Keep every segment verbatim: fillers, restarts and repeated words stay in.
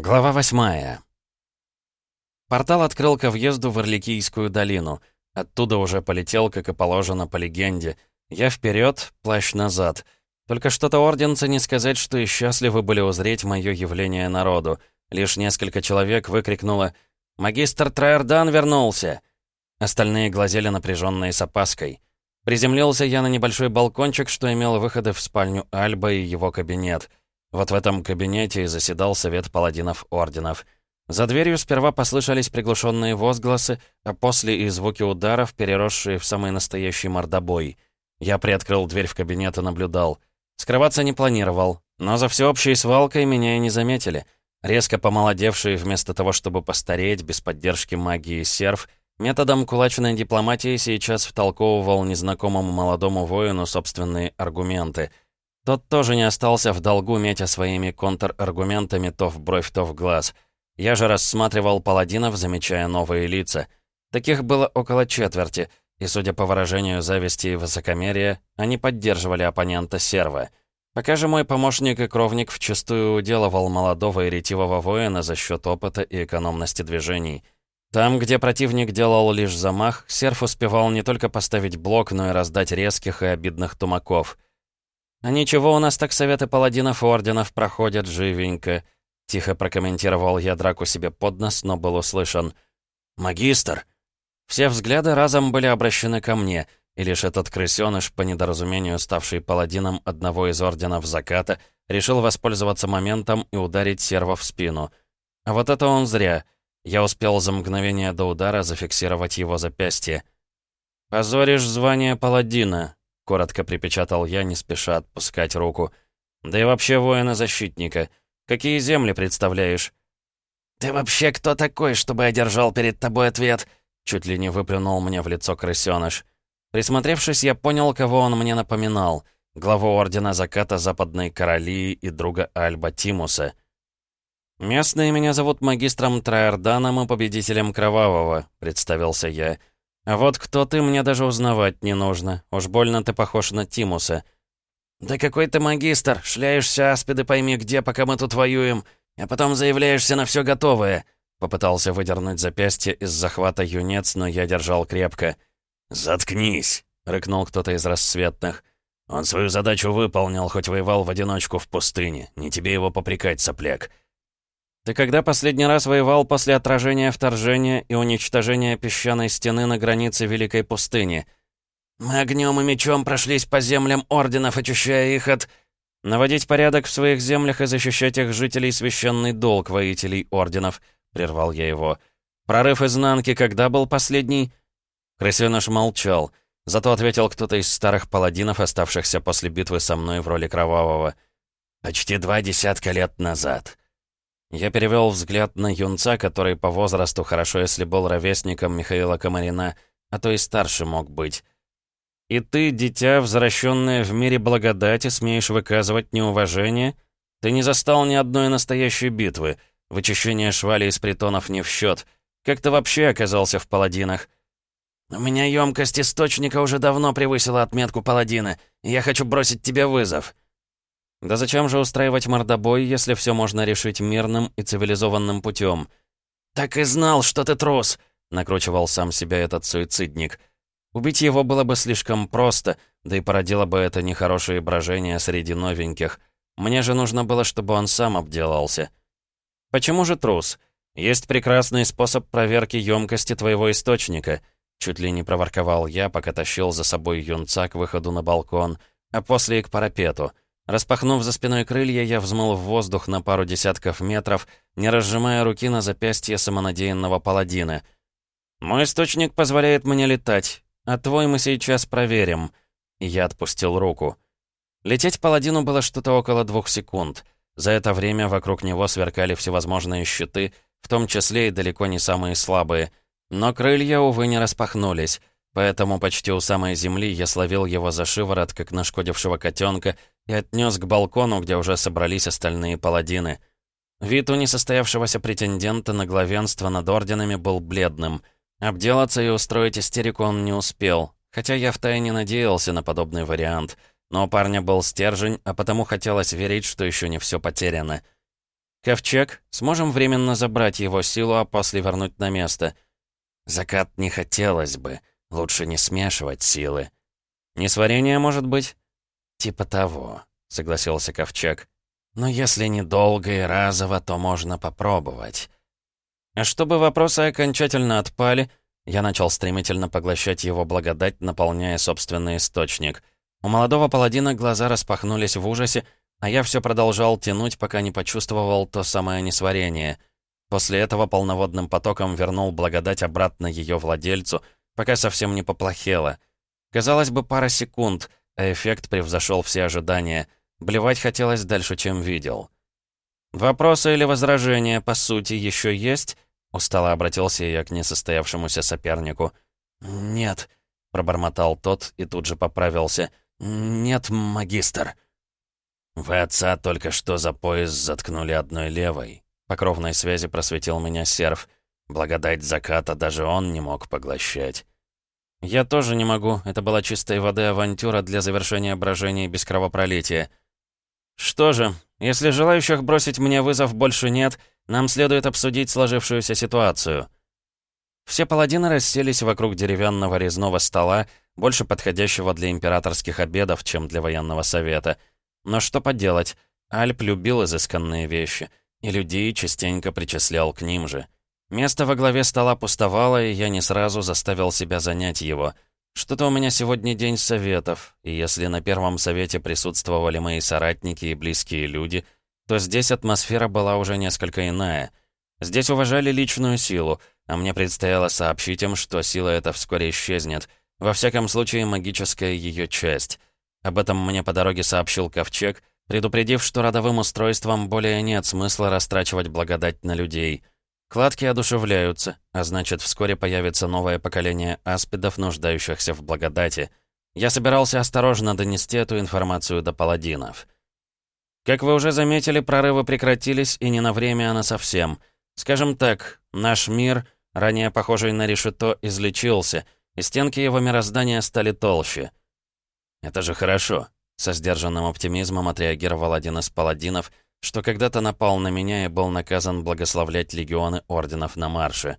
Глава восьмая. Портал открыл ко въезду в Орликийскую долину. Оттуда уже полетел, как и положено по легенде. Я вперед, плащ назад. Только что-то орденцы не сказать, что и счастливы были узреть мое явление народу. Лишь несколько человек выкрикнуло «Магистр Траердан вернулся!». Остальные глазели напряженные с опаской. Приземлился я на небольшой балкончик, что имел выходы в спальню Альба и его кабинет. Вот в этом кабинете и заседал совет паладинов орденов. За дверью сперва послышались приглушенные возгласы, а после и звуки ударов, переросшие в самый настоящий мордобой. Я приоткрыл дверь в кабинет и наблюдал. Скрываться не планировал, но за всеобщей свалкой меня и не заметили. Резко помолодевший, вместо того, чтобы постареть, без поддержки магии серф, методом кулачной дипломатии сейчас втолковывал незнакомому молодому воину собственные аргументы. Тот тоже не остался в долгу, метя своими контраргументами то в бровь, то в глаз. Я же рассматривал паладинов, замечая новые лица. Таких было около четверти, и, судя по выражению зависти и высокомерия, они поддерживали оппонента серва. Пока же мой помощник и кровник вчистую уделывал молодого и ретивого воина за счет опыта и экономности движений. Там, где противник делал лишь замах, серф успевал не только поставить блок, но и раздать резких и обидных тумаков. «А ничего, у нас так советы паладинов и орденов проходят живенько», — тихо прокомментировал я драку себе под нос, но был услышан. «Магистр!» Все взгляды разом были обращены ко мне, и лишь этот крысёныш, по недоразумению ставший паладином одного из орденов заката, решил воспользоваться моментом и ударить серва в спину. А вот это он зря. Я успел за мгновение до удара зафиксировать его запястье. «Позоришь звание паладина», — коротко припечатал я, не спеша отпускать руку. «Да и вообще воина-защитника. Какие земли представляешь?» «Ты вообще кто такой, чтобы я держал перед тобой ответ?» Чуть ли не выплюнул мне в лицо крысёныш. Присмотревшись, я понял, кого он мне напоминал. Главу Ордена Заката Западной Королии и друга Альба Тимуса. «Местные меня зовут магистром Траерданом и победителем Кровавого», — представился я. «А вот кто ты, мне даже узнавать не нужно. Уж больно ты похож на Тимуса». «Да какой ты магистр! Шляешься аспиды пойми где, пока мы тут воюем, а потом заявляешься на все готовое!» Попытался выдернуть запястье из захвата юнец, но я держал крепко. «Заткнись!» — рыкнул кто-то из рассветных. «Он свою задачу выполнил, хоть воевал в одиночку в пустыне. Не тебе его попрекать, сопляк». «Ты когда последний раз воевал после отражения вторжения и уничтожения песчаной стены на границе Великой пустыни?» «Мы огнем и мечом прошлись по землям орденов, очищая их от...» «Наводить порядок в своих землях и защищать их жителей — священный долг воителей орденов», — прервал я его. «Прорыв изнанки когда был последний?» Крысёныш молчал, зато ответил кто-то из старых паладинов, оставшихся после битвы со мной в роли Кровавого. «Почти два десятка лет назад». Я перевел взгляд на юнца, который по возрасту хорошо, если был ровесником Михаила Комарина, а то и старше мог быть. «И ты, дитя, возвращенное в мире благодати, смеешь выказывать неуважение? Ты не застал ни одной настоящей битвы, вычищение швали из притонов не в счет. Как ты вообще оказался в паладинах?» «У меня емкость источника уже давно превысила отметку паладина, и я хочу бросить тебе вызов». «Да зачем же устраивать мордобой, если все можно решить мирным и цивилизованным путем?» «Так и знал, что ты трус», — накручивал сам себя этот суицидник. Убить его было бы слишком просто, да и породило бы это нехорошие брожения среди новеньких. Мне же нужно было, чтобы он сам обделался. «Почему же трус? Есть прекрасный способ проверки емкости твоего источника», чуть ли не проворковал я, пока тащил за собой юнца к выходу на балкон, а после и к парапету. Распахнув за спиной крылья, я взмыл в воздух на пару десятков метров, не разжимая руки на запястье самонадеянного паладина. «Мой источник позволяет мне летать, а твой мы сейчас проверим». И я отпустил руку. Лететь паладину было что-то около двух секунд. За это время вокруг него сверкали всевозможные щиты, в том числе и далеко не самые слабые. Но крылья, увы, не распахнулись, поэтому почти у самой земли я словил его за шиворот, как нашкодившего котенка, и отнес к балкону, где уже собрались остальные паладины. Вид у несостоявшегося претендента на главенство над орденами был бледным. Обделаться и устроить истерику он не успел, хотя я втайне надеялся на подобный вариант. Но у парня был стержень, а потому хотелось верить, что еще не все потеряно. «Ковчег, сможем временно забрать его силу, а после вернуть на место?» «Закат не хотелось бы. Лучше не смешивать силы». «Несварение, может быть?» «Типа того», — согласился Ковчег. «Но если недолго и разово, то можно попробовать». А чтобы вопросы окончательно отпали, я начал стремительно поглощать его благодать, наполняя собственный источник. У молодого паладина глаза распахнулись в ужасе, а я все продолжал тянуть, пока не почувствовал то самое несварение. После этого полноводным потоком вернул благодать обратно ее владельцу, пока совсем не поплохело. Казалось бы, пара секунд, а эффект превзошел все ожидания. Блевать хотелось дальше, чем видел. «Вопросы или возражения, по сути, еще есть?» Устало обратился я к несостоявшемуся сопернику. «Нет», — пробормотал тот и тут же поправился. «Нет, магистр». «Вы отца только что за пояс заткнули одной левой». По кровной связи просветил меня серф. Благодать заката даже он не мог поглощать. «Я тоже не могу. Это была чистой воды авантюра для завершения брожения без кровопролития». «Что же, если желающих бросить мне вызов больше нет, нам следует обсудить сложившуюся ситуацию». Все паладины расселись вокруг деревянного резного стола, больше подходящего для императорских обедов, чем для военного совета. Но что поделать, Альп любил изысканные вещи, и людей частенько причислял к ним же. Место во главе стола пустовало, и я не сразу заставил себя занять его. Что-то у меня сегодня день советов, и если на первом совете присутствовали мои соратники и близкие люди, то здесь атмосфера была уже несколько иная. Здесь уважали личную силу, а мне предстояло сообщить им, что сила эта вскоре исчезнет, во всяком случае магическая ее часть. Об этом мне по дороге сообщил Ковчег, предупредив, что родовым устройством более нет смысла растрачивать благодать на людей. Кладки одушевляются, а значит, вскоре появится новое поколение аспидов, нуждающихся в благодати. Я собирался осторожно донести эту информацию до паладинов. Как вы уже заметили, прорывы прекратились, и не на время, а на совсем. Скажем так, наш мир, ранее похожий на решето, излечился, и стенки его мироздания стали толще. «Это же хорошо», — со сдержанным оптимизмом отреагировал один из паладинов, что когда-то напал на меня и был наказан благословлять легионы орденов на марше.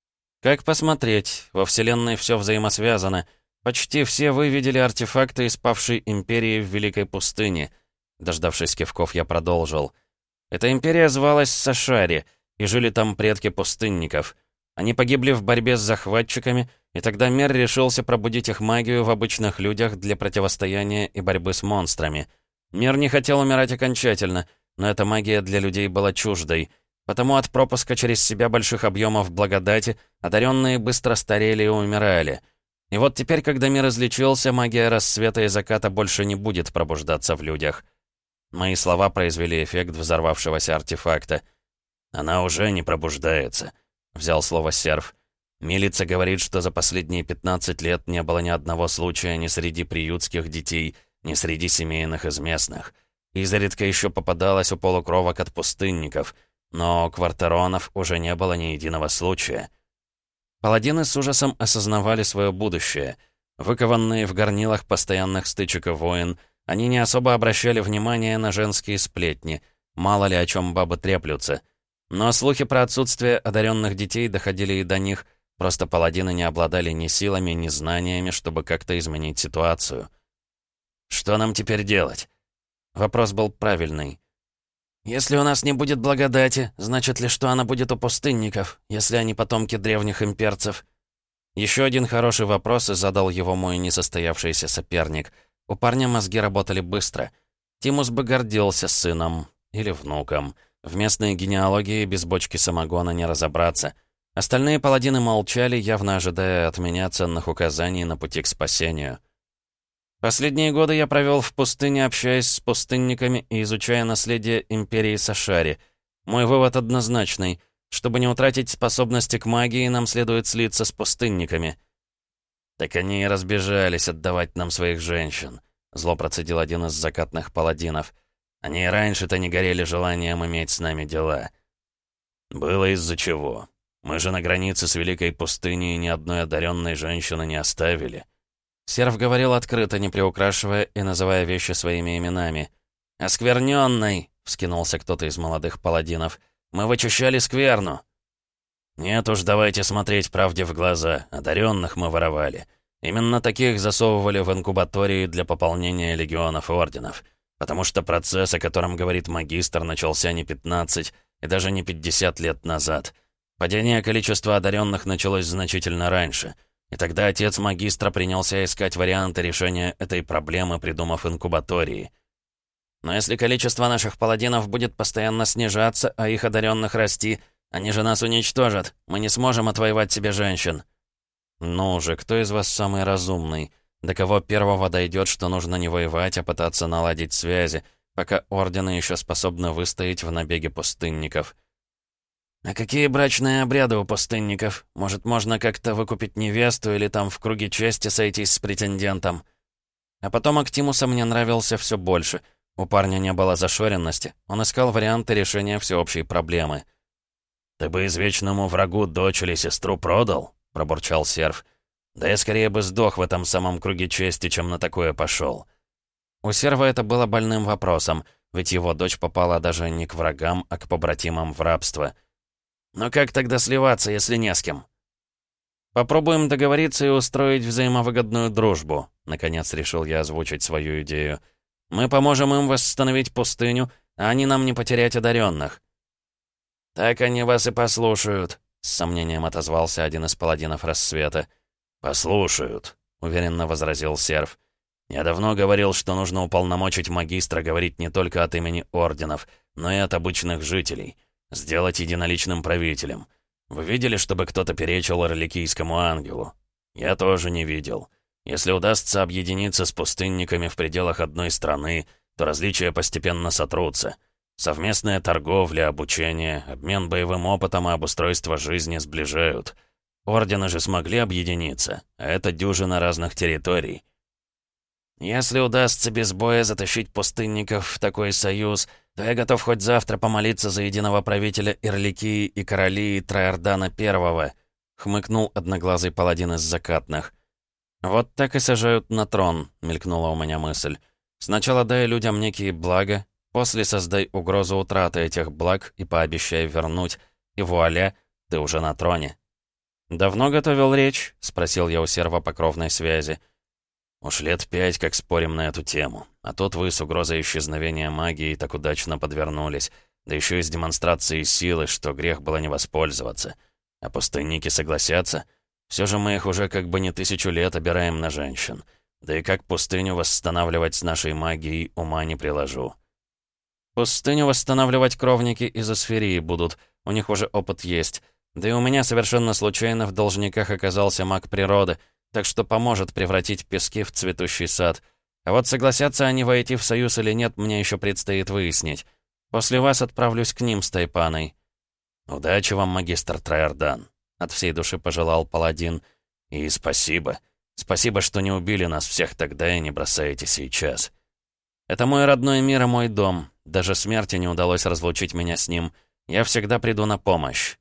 Как посмотреть, во Вселенной все взаимосвязано. Почти все вы видели артефакты из павшей империи в Великой пустыне. Дождавшись кивков, я продолжил. Эта империя звалась Сашари, и жили там предки пустынников. Они погибли в борьбе с захватчиками, и тогда мир решился пробудить их магию в обычных людях для противостояния и борьбы с монстрами. Мир не хотел умирать окончательно, но эта магия для людей была чуждой. Потому от пропуска через себя больших объемов благодати одаренные быстро старели и умирали. И вот теперь, когда мир излечился, магия рассвета и заката больше не будет пробуждаться в людях. Мои слова произвели эффект взорвавшегося артефакта. «Она уже не пробуждается», — взял слово серф. «Милица говорит, что за последние пятнадцать лет не было ни одного случая ни среди приютских детей, ни среди семейных из местных. Изредка еще попадалось у полукровок от пустынников, но у квартеронов уже не было ни единого случая». Паладины с ужасом осознавали свое будущее. Выкованные в горнилах постоянных стычек и войн, они не особо обращали внимание на женские сплетни, мало ли о чем бабы треплются. Но слухи про отсутствие одаренных детей доходили и до них, просто паладины не обладали ни силами, ни знаниями, чтобы как-то изменить ситуацию. «Что нам теперь делать?» Вопрос был правильный. «Если у нас не будет благодати, значит ли, что она будет у пустынников, если они потомки древних имперцев?» Еще один хороший вопрос, и задал его мой несостоявшийся соперник. У парня мозги работали быстро. Тимус бы гордился сыном или внуком. В местной генеалогии без бочки самогона не разобраться. Остальные паладины молчали, явно ожидая от меня ценных указаний на пути к спасению. Последние годы я провел в пустыне, общаясь с пустынниками и изучая наследие империи Сашари. Мой вывод однозначный. Чтобы не утратить способности к магии, нам следует слиться с пустынниками. «Так они и разбежались отдавать нам своих женщин», — зло процедил один из закатных паладинов. «Они и раньше-то не горели желанием иметь с нами дела». «Было из-за чего. Мы же на границе с Великой пустыней ни одной одаренной женщины не оставили». Серф говорил открыто, не приукрашивая и называя вещи своими именами. «Оскверненной!» — вскинулся кто-то из молодых паладинов. «Мы вычищали скверну». «Нет уж, давайте смотреть правде в глаза. Одаренных мы воровали. Именно таких засовывали в инкубатории для пополнения легионов и орденов. Потому что процесс, о котором говорит магистр, начался не пятнадцать и даже не пятьдесят лет назад. Падение количества одаренных началось значительно раньше. И тогда отец магистра принялся искать варианты решения этой проблемы, придумав инкубатории. Но если количество наших паладинов будет постоянно снижаться, а их одаренных расти, они же нас уничтожат. Мы не сможем отвоевать себе женщин». «Ну же, кто из вас самый разумный? До кого первого дойдет, что нужно не воевать, а пытаться наладить связи, пока ордены еще способны выстоять в набеге пустынников?» «А какие брачные обряды у пустынников? Может, можно как-то выкупить невесту или там в круге чести сойтись с претендентом?» А потом Актимуса мне нравился все больше. У парня не было зашоренности. Он искал варианты решения всеобщей проблемы. «Ты бы извечному врагу дочь или сестру продал?» — пробурчал серф. «Да я скорее бы сдох в этом самом круге чести, чем на такое пошел». У серва это было больным вопросом, ведь его дочь попала даже не к врагам, а к побратимам в рабство. «Но как тогда сливаться, если не с кем?» «Попробуем договориться и устроить взаимовыгодную дружбу», — наконец решил я озвучить свою идею. «Мы поможем им восстановить пустыню, а они нам не потерять одаренных». «Так они вас и послушают», — с сомнением отозвался один из паладинов рассвета. «Послушают», — уверенно возразил серф. «Я давно говорил, что нужно уполномочить магистра говорить не только от имени орденов, но и от обычных жителей, сделать единоличным правителем. Вы видели, чтобы кто-то перечил Орликийскому ангелу? Я тоже не видел. Если удастся объединиться с пустынниками в пределах одной страны, то различия постепенно сотрутся. Совместная торговля, обучение, обмен боевым опытом и обустройство жизни сближают. Ордены же смогли объединиться, а это дюжина разных территорий. Если удастся без боя затащить пустынников в такой союз, то я готов хоть завтра помолиться за единого правителя Ирликии и короли Траордана Первого», — хмыкнул одноглазый паладин из закатных. «Вот так и сажают на трон», — мелькнула у меня мысль. «Сначала дай людям некие блага, после создай угрозу утраты этих благ и пообещай вернуть, и вуаля, ты уже на троне». «Давно готовил речь?» — спросил я у серва по кровной связи. «Уж лет пять, как спорим на эту тему. А тут вы с угрозой исчезновения магии так удачно подвернулись, да еще и с демонстрацией силы, что грех было не воспользоваться. А пустынники согласятся? Все же мы их уже как бы не тысячу лет обираем на женщин. Да и как пустыню восстанавливать с нашей магией, ума не приложу». «Пустыню восстанавливать кровники из Асферии будут, у них уже опыт есть. Да и у меня совершенно случайно в должниках оказался маг природы, так что поможет превратить пески в цветущий сад. А вот согласятся они войти в союз или нет, мне еще предстоит выяснить. После вас отправлюсь к ним с Тайпаной». «Удачи вам, магистр Траордан», — от всей души пожелал паладин. «И спасибо. Спасибо, что не убили нас всех тогда и не бросаете сейчас. Это мой родной мир и мой дом. Даже смерти не удалось разлучить меня с ним. Я всегда приду на помощь».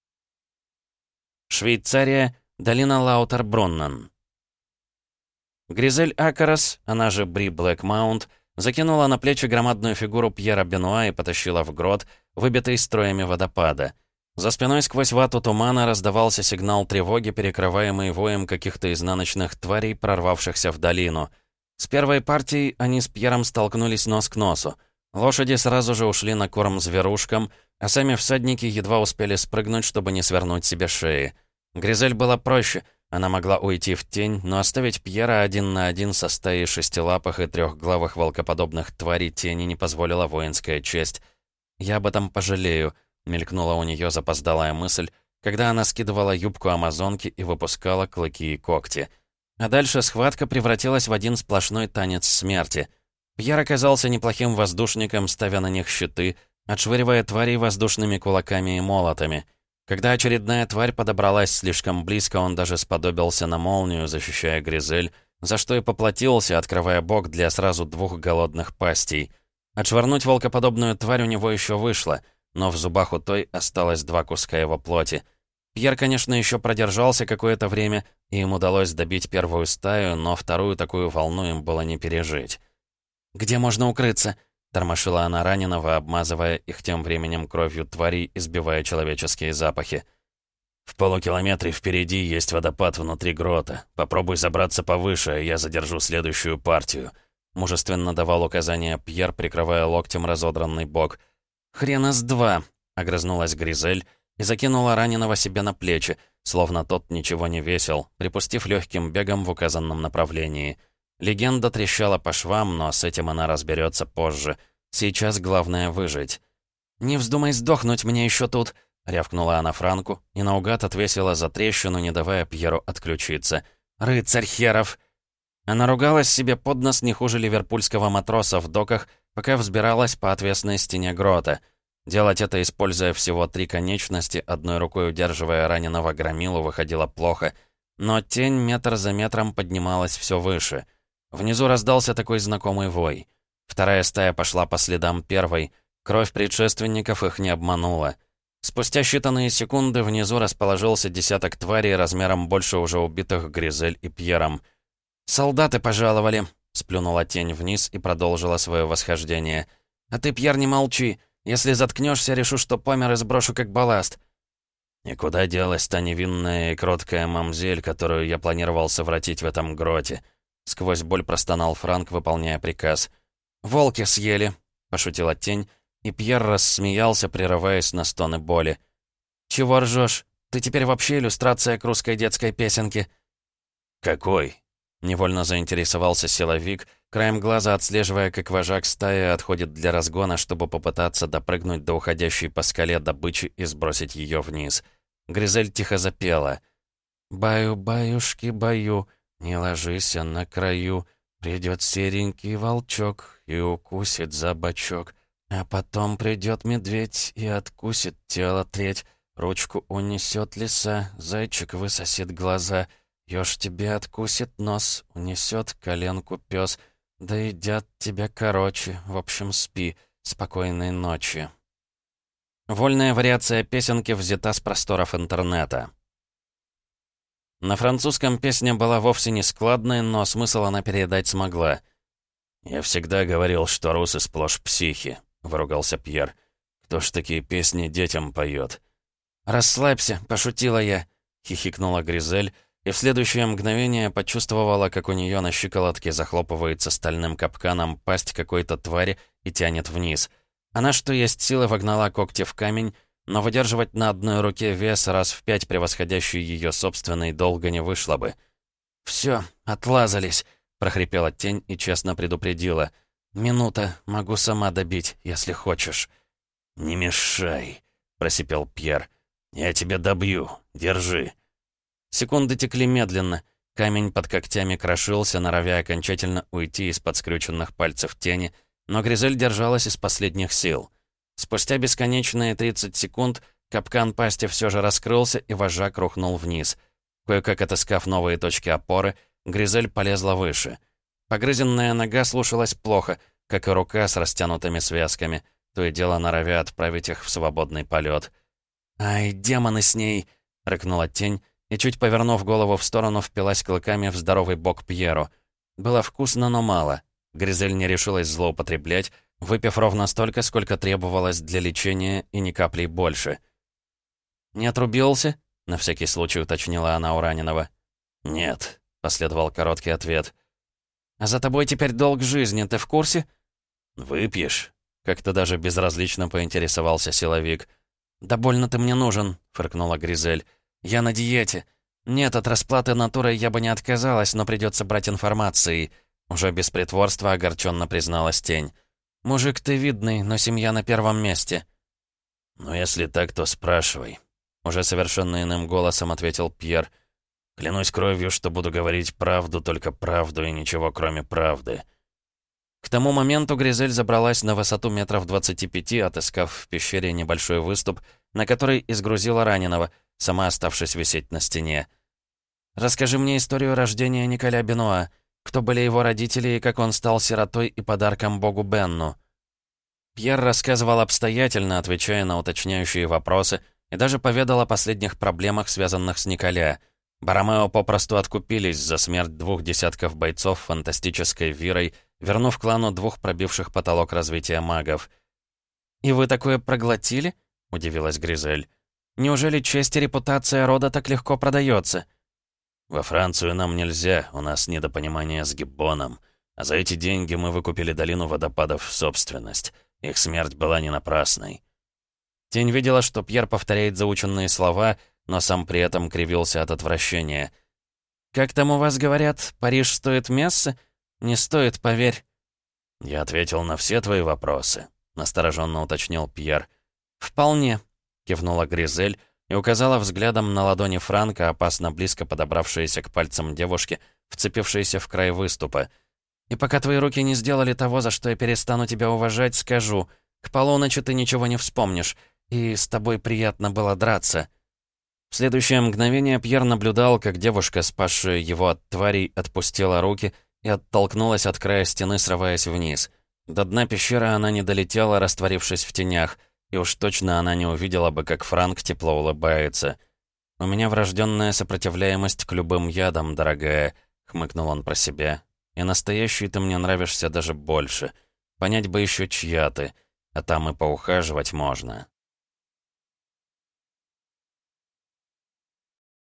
Швейцария, долина Лаутербруннен. Гризель Акарос, она же Бри Блэкмаунт, закинула на плечи громадную фигуру Пьера Бенуа и потащила в грот, выбитый строями водопада. За спиной сквозь вату тумана раздавался сигнал тревоги, перекрываемый воем каких-то изнаночных тварей, прорвавшихся в долину. С первой партией они с Пьером столкнулись нос к носу. Лошади сразу же ушли на корм зверушкам, а сами всадники едва успели спрыгнуть, чтобы не свернуть себе шеи. Гризель было проще, она могла уйти в тень, но оставить Пьера один на один со стаей шестилапых и трехглавых волкоподобных тварей тени не позволила воинская честь. «Я об этом пожалею», — мелькнула у нее запоздалая мысль, когда она скидывала юбку амазонки и выпускала клыки и когти. А дальше схватка превратилась в один сплошной танец смерти. Пьер оказался неплохим воздушником, ставя на них щиты, отшвыривая тварей воздушными кулаками и молотами. Когда очередная тварь подобралась слишком близко, он даже сподобился на молнию, защищая Гризель, за что и поплатился, открывая бок для сразу двух голодных пастей. Отшвырнуть волкоподобную тварь у него еще вышло, но в зубах у той осталось два куска его плоти. Пьер, конечно, еще продержался какое-то время, и им удалось добить первую стаю, но вторую такую волну им было не пережить. «Где можно укрыться?» — тормошила она раненого, обмазывая их тем временем кровью тварей и сбивая человеческие запахи. «В полукилометре впереди есть водопад внутри грота. Попробуй забраться повыше, а я задержу следующую партию», — мужественно давал указания Пьер, прикрывая локтем разодранный бок. «Хрена с два!» — огрызнулась Гризель и закинула раненого себе на плечи, словно тот ничего не весил, припустив легким бегом в указанном направлении. Легенда трещала по швам, но с этим она разберется позже. Сейчас главное выжить. «Не вздумай сдохнуть мне еще тут!» — рявкнула она Франку и наугад отвесила за трещину, не давая Пьеру отключиться. «Рыцарь херов!» Она ругалась себе под нос не хуже ливерпульского матроса в доках, пока взбиралась по отвесной стене грота. Делать это, используя всего три конечности, одной рукой удерживая раненого громилу, выходило плохо. Но тень метр за метром поднималась все выше. Внизу раздался такой знакомый вой. Вторая стая пошла по следам первой. Кровь предшественников их не обманула. Спустя считанные секунды внизу расположился десяток тварей размером больше уже убитых Гризель и Пьером. «Солдаты пожаловали», — сплюнула тень вниз и продолжила свое восхождение. «А ты, Пьер, не молчи. Если заткнешься, решу, что помер и сброшу как балласт». «И куда делась та невинная и кроткая мамзель, которую я планировал совратить в этом гроте?» Сквозь боль простонал Франк, выполняя приказ. «Волки съели», — пошутила тень, и Пьер рассмеялся, прерываясь на стоны боли. «Чего ржешь? Ты теперь вообще иллюстрация к русской детской песенке». «Какой?» — невольно заинтересовался силовик, краем глаза отслеживая, как вожак стаи отходит для разгона, чтобы попытаться допрыгнуть до уходящей по скале добычи и сбросить ее вниз. Гризель тихо запела. «Баю-баюшки, баю, не ложись на краю, придет серенький волчок и укусит за бочок, а потом придет медведь и откусит тело треть, ручку унесет лиса, зайчик высосет глаза, еж тебе откусит нос, унесет коленку пес, да едят тебя короче, в общем, спи, спокойной ночи». Вольная вариация песенки взята с просторов интернета. На французском песня была вовсе не складной, но смысл она передать смогла. «Я всегда говорил, что русы сплошь психи», — выругался Пьер. «Кто ж такие песни детям поет?» «Расслабься», — пошутила я, — хихикнула Гризель, и в следующее мгновение почувствовала, как у нее на щиколотке захлопывается стальным капканом пасть какой-то твари и тянет вниз. Она, что есть силы, вогнала когти в камень, но выдерживать на одной руке вес, раз в пять превосходящий ее собственный, долго не вышло бы. «Все, отлазались», — прохрипела тень и честно предупредила. «Минута, могу сама добить, если хочешь». «Не мешай», — просипел Пьер. «Я тебя добью, держи». Секунды текли медленно. Камень под когтями крошился, норовя окончательно уйти из-под скрюченных пальцев тени, но Гризель держалась из последних сил. Спустя бесконечные тридцать секунд капкан пасти все же раскрылся, и вожак рухнул вниз. Кое-как отыскав новые точки опоры, Гризель полезла выше. Погрызенная нога слушалась плохо, как и рука с растянутыми связками, то и дело норовя отправить их в свободный полет. «Ай, демоны с ней!» — рыкнула тень, и, чуть повернув голову в сторону, впилась клыками в здоровый бок Пьеру. Было вкусно, но мало. Гризель не решилась злоупотреблять, выпив ровно столько, сколько требовалось для лечения, и ни капли больше. «Не отрубился?» — на всякий случай уточнила она у раненого. «Нет», — последовал короткий ответ. «А за тобой теперь долг жизни, ты в курсе?» «Выпьешь?» — как-то даже безразлично поинтересовался силовик. «Да больно ты мне нужен», — фыркнула Гризель. «Я на диете. Нет, от расплаты натурой я бы не отказалась, но придется брать информацией». Уже без притворства огорченно призналась тень. «Мужик ты видный, но семья на первом месте». «Ну, если так, то спрашивай», — уже совершенно иным голосом ответил Пьер. «Клянусь кровью, что буду говорить правду, только правду и ничего, кроме правды». К тому моменту Гризель забралась на высоту метров двадцати пяти, отыскав в пещере небольшой выступ, на который изгрузила раненого, сама оставшись висеть на стене. «Расскажи мне историю рождения Николя Бенуа. Кто были его родители и как он стал сиротой и подарком богу Бенну?» Пьер рассказывал обстоятельно, отвечая на уточняющие вопросы, и даже поведал о последних проблемах, связанных с Николя. Боромео попросту откупились за смерть двух десятков бойцов фантастической Вирой, вернув клану двух пробивших потолок развития магов. «И вы такое проглотили?» — удивилась Гризель. «Неужели честь и репутация рода так легко продается?» «Во Францию нам нельзя, у нас недопонимание с Гиббоном. А за эти деньги мы выкупили долину водопадов в собственность. Их смерть была не напрасной». Тень видела, что Пьер повторяет заученные слова, но сам при этом кривился от отвращения. «Как там у вас говорят, Париж стоит мессы? Не стоит, поверь». «Я ответил на все твои вопросы», — настороженно уточнил Пьер. «Вполне», — кивнула Гризель и указала взглядом на ладони Франка, опасно близко подобравшиеся к пальцам девушки, вцепившиеся в край выступа. «И пока твои руки не сделали того, за что я перестану тебя уважать, скажу, к полуночи ты ничего не вспомнишь, и с тобой приятно было драться». В следующее мгновение Пьер наблюдал, как девушка, спасшая его от тварей, отпустила руки и оттолкнулась от края стены, срываясь вниз. До дна пещеры она не долетела, растворившись в тенях, и уж точно она не увидела бы, как Франк тепло улыбается. «У меня врожденная сопротивляемость к любым ядам, дорогая», — хмыкнул он про себя. «И настоящий ты мне нравишься даже больше. Понять бы еще, чья ты, а там и поухаживать можно».